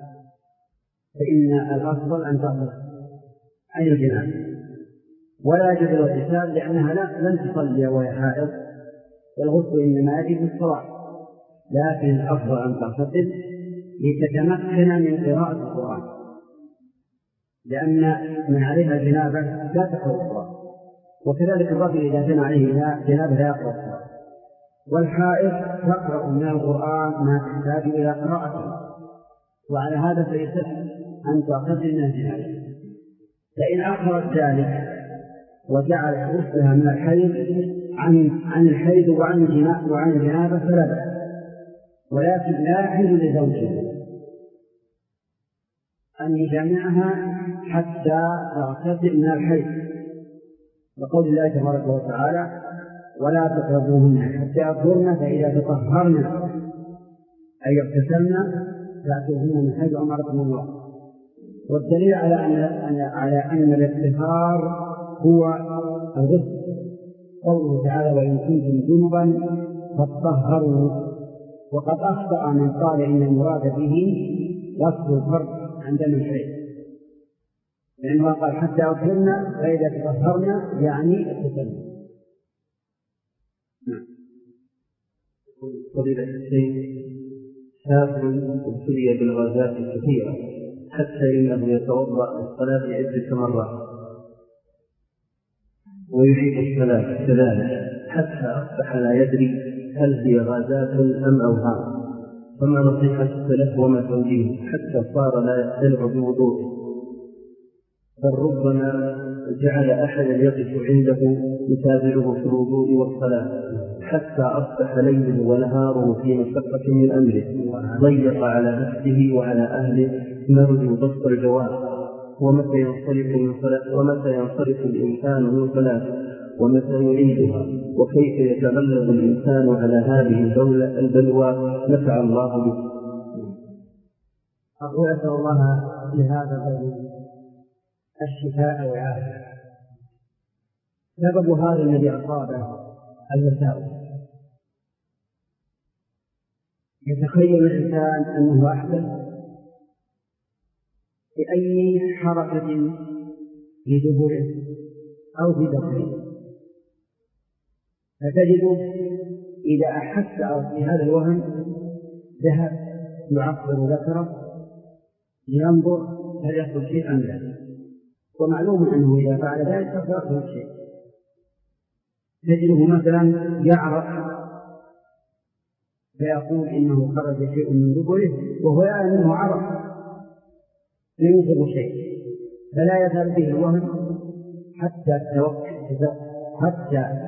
فإن الأفضل أن تغسل عن الجنابة ولا يجب الاغتسال، لأنها لن تصلي وهي حائض، والغسل إنما يجب الصلاة، لكن الأفضل أن تغتسل لتتمكن من قراءة القرآن، لأن من عليها جنابة لا تقرأ القرآن، وكذلك الرجل إذا كان عليه جنابة لا يقرأ القرآن، والحائض تقرأ من القرآن ما تحتاج إلى قراءته، وعلى هذا فيصح أن تغتسل من الجنابة. فإن أخرت ذلك وجعل غسلها من الحيض عن عن الحيض وعن الجنابة وعن الجنابة فلا بأس، ولكن لا يحل لزوجها أن يجامعها حتى تغتسل من الحيض، وقول الله تبارك وتعالى: ولا تقربوهن حتى يطهرن فإذا تطهرن أي اغتسلن فأتوهن من حيث أمركم الله. والدليل على أن على أن الاطهار هو الغسل قوله تعالى: وإن كنتم جنبا فاطهروا. وقد أخطأ من قال إن المراد به غسل الفرج عند الحيض، لأنه قال حتى أطهرنا، فإذا تطهرنا يعني اغتسلنا. فضيلة الشيخ، سافر ابتلي بالغازات الكثيرة حتى إنه يتوضأ للصلاة عدة مرات ويعيد الصلاة كذلك حتى أصبح لا يدري هل هي غازات أم أوهام، فما نصيحة له وما توجيهه حتى صار لا يقتنع بوضوءه، بل ربما جعل أحدا يقف عنده يتابعه في الوضوء والصلاة حتى أصبح ليله ونهاره في مشقة من أمره، ضيق على نفسه وعلى أهله، نرجو بسط الجواب. ومتى ينصرف من صلاة ومتى ينصرف الإنسان من صلاة ومتى يعيدها، وكيف يتغلب الإنسان على هذه الدولة البلوى؟ نفع الله به. أقول أسأل الله لهذا الرجل الشفاء والعافية. سبب هذا الذي أصابه الوساوس، يتخيل الإنسان أنه أحدث بأي حركة في دبره أو في ذكره، فتجده إذا أحس بهذا الوهم ذهب يعصر ذكره لينظر هل يحصل شيء أم لا، ومعلوم أنه إذا فعل ذلك فيحصل شيء. تجده مثلا يعرف فيقول إنه خرج شيء من دبره وهو يعلم أنه عرف لا يوجد شيء، فلا يزال به الوهم حتى التوكل حتى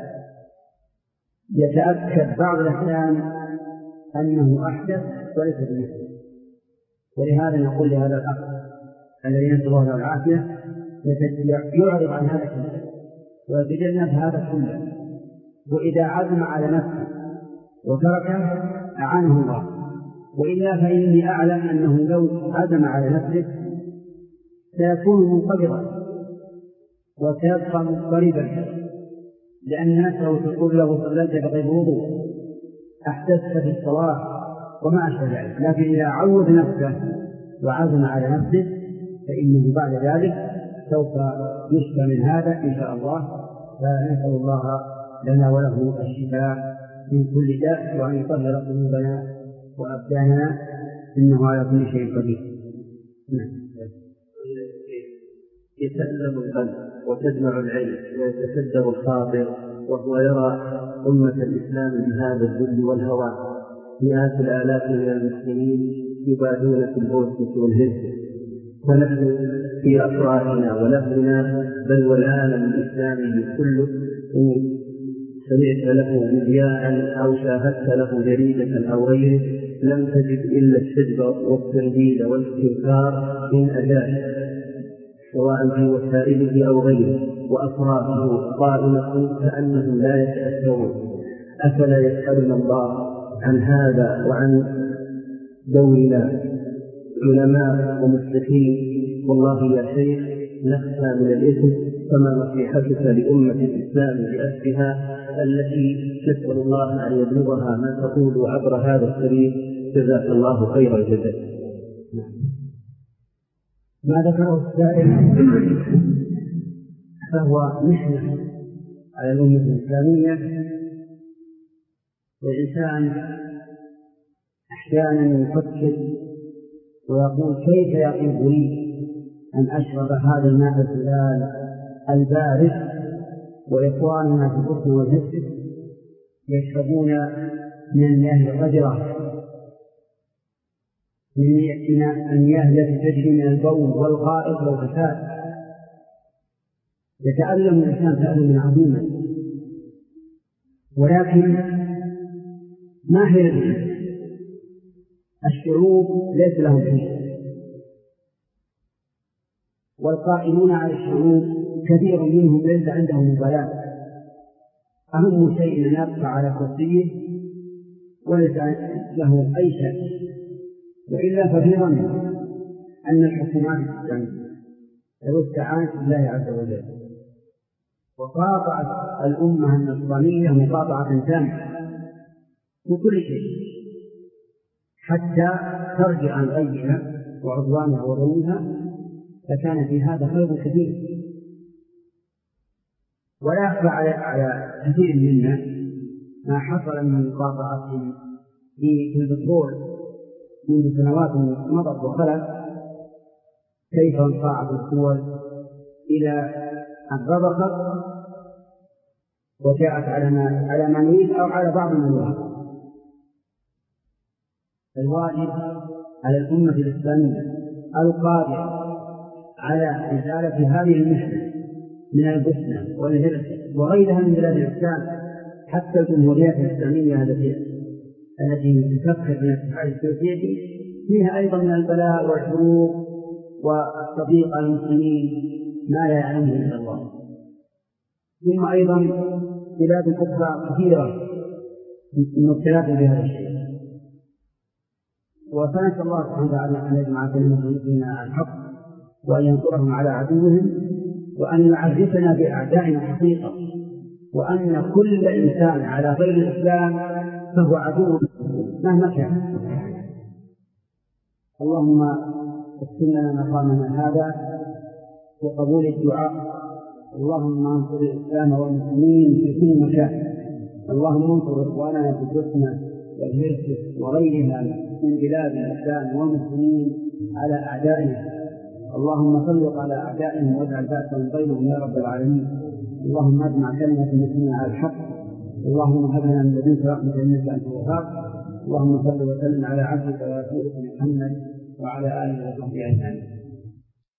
يتأكد بعض الأحيان أنه أحدث وليس بمثله. ولهذا نقول لهذا الأخ الذي ينسى الله العافية يعرض عن هذا كله ويتجنب هذا كله، وإذا عزم على نفسه وتركه أعانه الله، وإلا فإني أعلم أنه لو عزم على نفسه سيكون منقبضا وسيبقى مضطربا، لأن نفسه تقول له صليت بغير وضوء، أحدثت في الصلاة وما أشبه ذلك. لكن إذا عود نفسه وعزم على نفسه فإنه بعد ذلك سوف يشفى من هذا إن شاء الله. فنسأل الله لنا وله الشفاء من كل داء، وأن يطهر قلوبنا وأبداننا، إنه على كل شيء قدير. يتألم القلب وتدمع العين ويتكدر الخاطر وهو يرى أمة الإسلام بهذا الذل والهوان، مئات الآلاف من المسلمين يبادون في البوسنة والهند، ونحن في أفراحنا ولهنا بل والعالم الإسلامي كله إن سمعت له مذياعا أو شاهدت له جريدة أو غيره لم تجد إلا الشجب والتنديد والاستنكار من أجاله سواء في وسائله أو غيره، وأفراحه قائمة كأنهم لا يتأثرون. أفلا يسألنا الله عن هذا وعن دورنا علماء ومسلمين؟ والله يا شيخ نخشى من الإثم، فما نصيحتك لأمة الإسلام بأسرها التي نسأل الله أن يبلغها ما تقول عبر هذا الشريف؟ جزاك الله خير الجزاء. ما ذكره السائل فهو محنة على الأمة الإسلامية، والإنسان أحيانا يفكر ويقول كيف يطيب لي أن أشرب هذا الماء الزلال البارد وإخواننا في البطن والهسك يشربون من المياه الغجرة، من المياه التي تجري من البول والغائط والفساد. يتألم الإنسان تألما عظيما، ولكن ما هي الفكرة؟ الشعوب ليس لهم فيه، والقائمون على الشعوب كثير منهم ليس عندهم مبالاة، أهم شيء أن يبقى على كرسيه وليس له أي شيء، وإلا ففي ظن أن الحكومات الإسلامية لو استعانت بالله عز وجل وقاطعت الأمة النصرانية مقاطعة تامة في كل شيء حتى ترجع عن غيها وعدوانها وظلمها، فكان في هذا خير كثير. ولا يخفى على على كثير منا ما حصل من مقاطعة في البترول منذ سنوات مضت وخلت، كيف انصاعت الدول إلى أن ربطت وجاءت على ما على ما نريد أو على بعض ما نريد. الواجب على الأمة الإسلامية القادرة على إزالة هذه المشكلة من البوسنة والهرس وغيرها من بلاد الإسلام، حتى الجمهوريات الإسلامية التي التي تفكر من الاتحاد السوفيتي فيها أيضا من البلاء والحروب والتضييق على المسلمين ما لا يعلمه إلا الله. ثم أيضا بلاد أخرى كثيرة مبتلات بهذا الشيء. وفنسأل الله سبحانه وتعالى أن يجمع كلمة المسلمين على الحق وأن ينصرهم على عدوهم وأن يعرفنا بأعدائنا حقيقة، وأن كل إنسان على غير الإسلام فهو عدو مهما كان. اللهم اغفر لنا مقامنا هذا وقبول الدعاء. اللهم انصر الإسلام والمسلمين في كل مكان. اللهم انصر إخواننا في البوسنة والهرسك وغيرها من بلاد الإسلام والمسلمين على أعدائهم. اللهم سلط على أعدائهم واجعل بأسهم بينهم يا رب العالمين. اللهم اجمع كلمة المسلمين على الحق. اللهم هب لنا من لدنك رحمة إنك أنت الوهاب. اللهم صل وسلم على عبدك ورسولك محمد وعلى آله وصحبه أجمعين.